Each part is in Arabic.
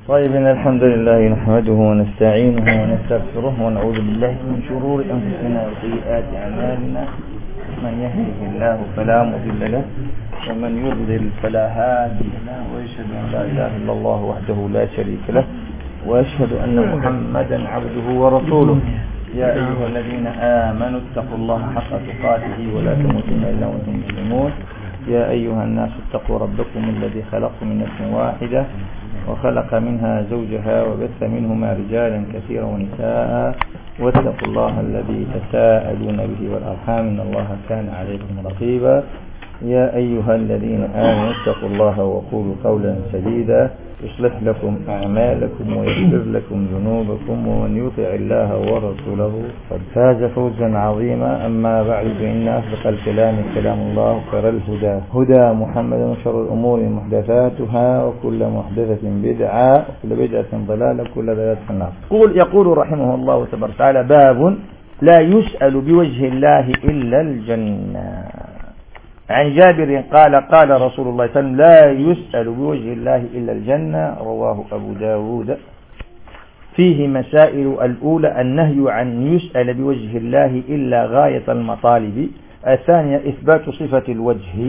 طيب، إن الحمد لله نحمده ونستعينه ونستغفره ونعوذ بالله من شرور أنفسنا وسيئات أعمالنا. من يهده الله فلا مضل له ومن يضلل فلا هادي له، وأشهد أن لا إله إلا الله وحده لا شريك له، وأشهد أن محمدا عبده ورسوله. يا أيها الذين آمنوا اتقوا الله حق تقاته ولا تموتن إلا وأنتم مسلمون. يا أيها الناس اتقوا ربكم الذي خلقكم من نفس واحدة وخلق منها زوجها وبث منهما رجالا كثيرا ونساء، واتقوا الله الذي تساءلون به والأرحام إن الله كان عليكم رقيبا. يا أيها الذين آمنوا اتقوا الله وقولوا قولا سديدا يصلح لكم أعمالكم ويغفر لكم ذنوبكم، ومن يطع الله ورسوله قد فاز فوزا عظيما. أما بعد، فإن أصدق الكلام كلام الله، وخير الهدى هدى محمد، وشر الأمور محدثاتها، وكل محدثة بدعة، وكل بدعة ضلالة، وكل ضلالة في النار. يقول رحمه الله تبارك وتعالى: باب لا يسأل بوجه الله إلا الجنة. عن جابر قال: قال رسول الله صلى الله عليه وسلم: لا يسأل بوجه الله إلا الجنة. رواه أبو داود. فيه مسائل: الأولى النهي عن يسأل بوجه الله إلا غاية المطالب. الثانية إثبات صفة الوجه.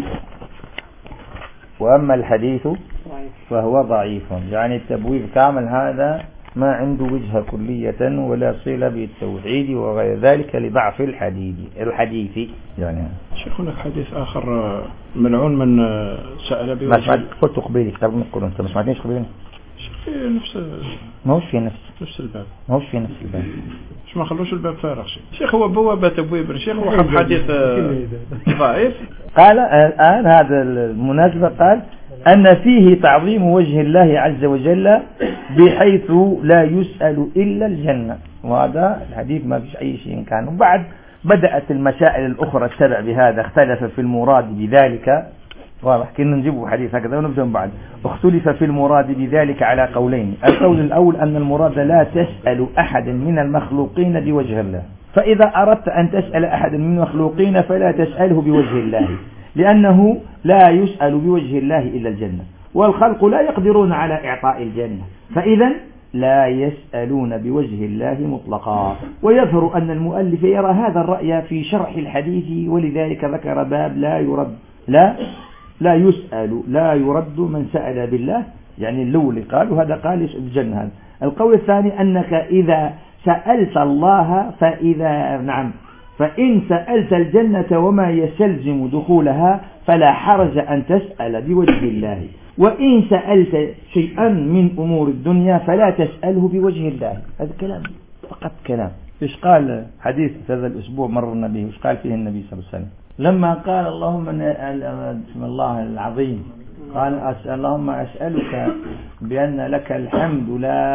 وأما الحديث فهو ضعيف، يعني التبويب كامل هذا ما عنده وجهة كلية ولا صلة بالتوحيد وغير ذلك لضعف الحديث يعني. شيخ، هناك حديث آخر: ملعون من سأل به. ما سمعت قلت قبيلي كتاب من القرآن، انت ما سمعتنيش قبيلي؟ نفس ما هوش في نفس الباب، ما هوش في نفس الباب. مش ما خلوش الباب فارغ. شيخ هو بوابة تبويب. شيخ هو حب حديث ضعيف. قال الآن هذا المناسبة، قال أن فيه تعظيم وجه الله عز وجل بحيث لا يسأل إلا الجنة، وهذا الحديث ما فيش أي شيء كان. وبعد بدأت المسائل الأخرى التبع بهذا، اختلف في المراد بذلك. واضح، كنا نجيبه حديث هكذا ونبدأ بعد. اختلف في المراد بذلك على قولين. القول الأول أن المراد لا تسأل أحد من المخلوقين بوجه الله، فإذا أردت أن تسأل أحد من المخلوقين فلا تسأله بوجه الله، لأنه لا يسأل بوجه الله إلا الجنة، والخلق لا يقدرون على إعطاء الجنة، فإذا لا يسألون بوجه الله مطلقا. ويظهر أن المؤلف يرى هذا الرأي في شرح الحديث، ولذلك ذكر باب لا يسأل لا يرد من سأل بالله، يعني الأول قال وهذا قال يسأل الجنة. هذا القول الثاني: أنك إذا سألت الله فإن سألت الجنة وما يستلزم دخولها فلا حرج أن تسأل بوجه الله، وإن سألت شيئا من أمور الدنيا فلا تسأله بوجه الله. هذا كلام فقط كلام. إيش قال حديث هذا الأسبوع مرنا به؟ إيش قال فيه النبي صلى الله عليه وسلم لما قال: اللهم بسم الله العظيم، قال: اللهم أسألك بأن لك الحمد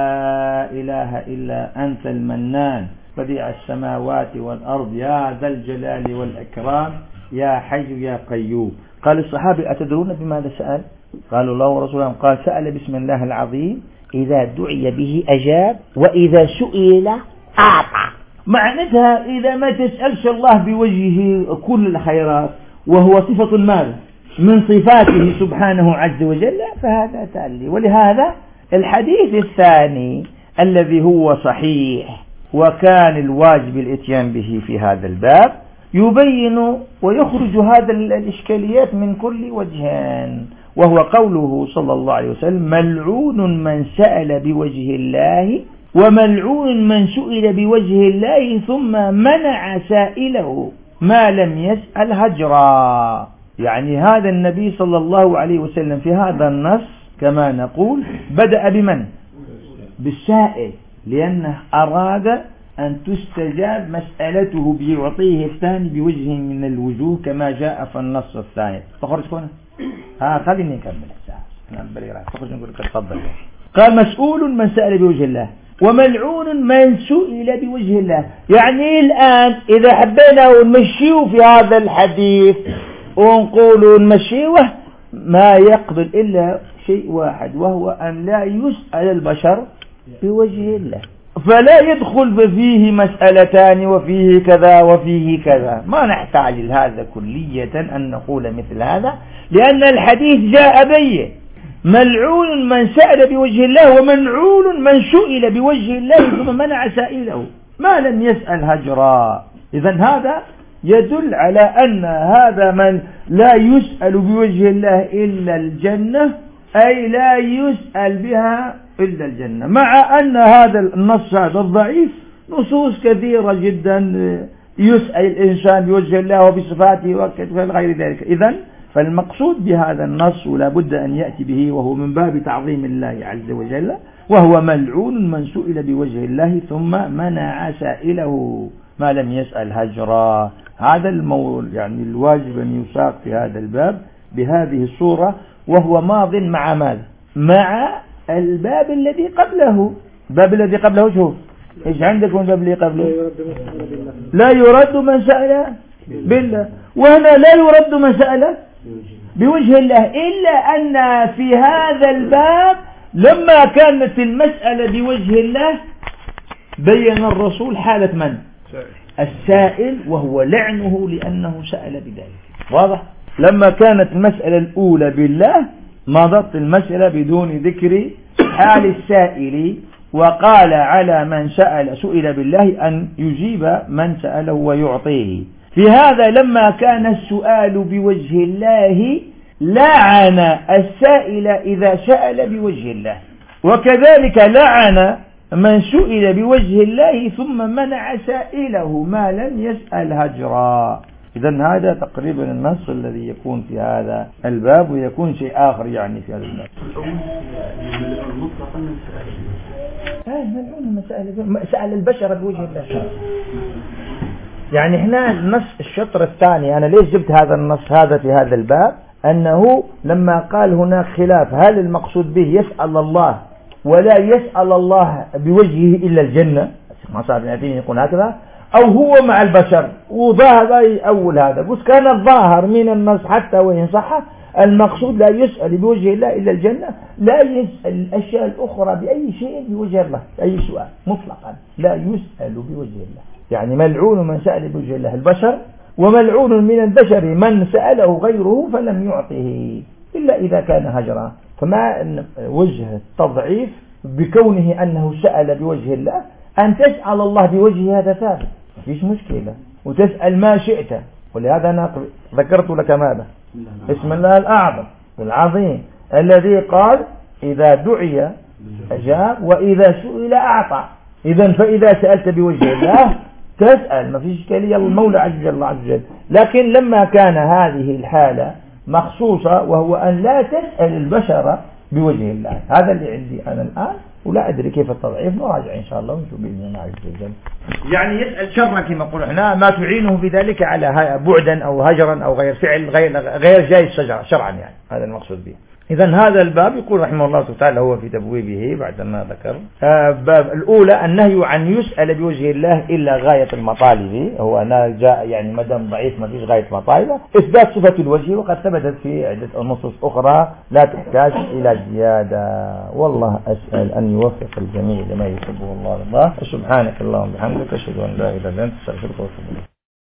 لا إله إلا أنت المنان بديع السماوات والأرض يا ذا الجلال والإكرام يا حي يا قيوم. قال الصحابي: أتدرون بماذا سأل؟ قالوا: الله ورسوله. قال: سأل بسم الله العظيم، إذا دعي به أجاب، وإذا سئل أعطى. معناتها إذا ما تسألش الله بوجهه كل الخيرات، وهو صفة ماذا؟ من صفاته سبحانه عز وجل، فهذا تألي. ولهذا الحديث الثاني الذي هو صحيح وكان الواجب الاتيان به في هذا الباب يبين ويخرج هذا الإشكاليات من كل وجهان، وهو قوله صلى الله عليه وسلم: ملعون من سأل بوجه الله، وملعون من سئل بوجه الله ثم منع سائله ما لم يسأل هجرا. يعني هذا النبي صلى الله عليه وسلم في هذا النص كما نقول بدأ بمن؟ بالسائل، لأنه أراد أن تستجاب مسألته بيعطيه الثاني بوجه من الوجوه كما جاء في النص الثاني. تخرج هنا؟ خليني نكمل الساعة. تخرج نقول لك تفضل. قال: مسؤول من سأل بوجه الله، وملعون من سئل بوجه الله. يعني الآن إذا حبينا ونمشيه في هذا الحديث ونقول نمشيه، ما يقبل إلا شيء واحد، وهو أن لا يسأل البشر بوجه الله، فلا يدخل فيه مسألتان وفيه كذا وفيه كذا. ما نحتاج لهذا كلية أن نقول مثل هذا، لأن الحديث جاء به ملعون من سأل بوجه الله وملعون من سئل بوجه الله ثم منع سائله ما لم يسأل هجرا. إذن هذا يدل على أن هذا من لا يسأل بوجه الله إلا الجنة، أي لا يسأل بها إلا الجنة، مع أن هذا النص هذا الضعيف نصوص كثيرة جدا يسأل الإنسان بوجه الله وبصفاته وغير ذلك. إذن فالمقصود بهذا النص ولا بد أن يأتي به، وهو من باب تعظيم الله عز وجل، وهو ملعون من سئل بوجه الله ثم منع سائله ما لم يسأل هجرا. هذا يعني الواجب أن يساق في هذا الباب بهذه الصورة، وهو ماض مع ماذا؟ مع الباب الذي قبله. الباب الذي قبله شوف إيش عندكم الباب اللي قبله؟ لا يرد من سأل بالله، وهنا لا يرد من سأل بوجه الله، إلا أن في هذا الباب لما كانت المسألة بوجه الله بين الرسول حالة من؟ السائل، وهو لعنه لأنه سأل بذلك. واضح؟ لما كانت المسألة الأولى بالله مضت المسألة بدون ذكر حال السائل، وقال على من سئل بالله أن يجيب من سأله ويعطيه. في هذا لما كان السؤال بوجه الله لعن السائل إذا سأل بوجه الله، وكذلك لعن من سئل بوجه الله ثم منع سائله ما لم يسأل هجرا. إذن هذا تقريبا النص الذي يكون في هذا الباب، ويكون شيء آخر يعني في هذا الباب. سأل البشر بوجه الله. يعني هنا النص الشطر الثاني، أنا ليش جبت هذا النص هذا في هذا الباب؟ أنه لما قال هناك خلاف هل المقصود به يسأل الله ولا يسأل الله بوجهه إلا الجنة، ما صار نعتين يقول هكذا، أو هو مع البشر، وظاهر أول هذا بس كان الظاهر من النص حتى وإن صح المقصود لا يسأل بوجه الله إلا الجنة، لا يسأل الأشياء الأخرى بأي شيء بوجه الله، أي سؤال مطلقا لا يسأل بوجه الله. يعني ملعون من سأل بوجه الله البشر، وملعون من البشر من سأله غيره فلم يعطه إلا إذا كان هجرا. فما وجه التضعيف بكونه أنه سأل بوجه الله، أن تسأل الله بوجه هذا ثابت مفيش مشكلة، وتسأل ما شئت. ولهذا أنا ذكرت لك ماذا؟ اسم الله الأعظم والعظيم الذي قال إذا دعي أجاب وإذا سئل أعطى. إذن فإذا سألت بوجه الله تسأل ما فيش إشكالية، المولى عز وجل. لكن لما كان هذه الحالة مخصوصة، وهو أن لا تسأل البشر بوجه الله، هذا اللي عندي أنا الآن، ولا أدري كيف التضعيف، نراجع إن شاء الله ونشوف بإذن الله عز وجل. يعني يسأل شرا كما نقول احنا، ما تعينه في ذلك على بعدا أو هجرا أو غير فعل غير جائز شرعا، يعني هذا المقصود به. إذن هذا الباب يقول رحمه الله تعالى هو في تبويبه بعد ما ذكر باب الأولى النهي عن يسأل بوجه الله إلا غاية المطالب، هو أنا جاء يعني مدام ضعيف ما فيش غاية مطالب، إثبات صفة الوجه، وقد ثبتت في عدة نصوص أخرى لا تحتاج إلى زيادة. والله أسأل أن يوفق الجميع لما يحبه الله. سبحانك اللهم وبحمدك أشهد أن لا إله إلا أنت أستغفرك وأتوب إليك.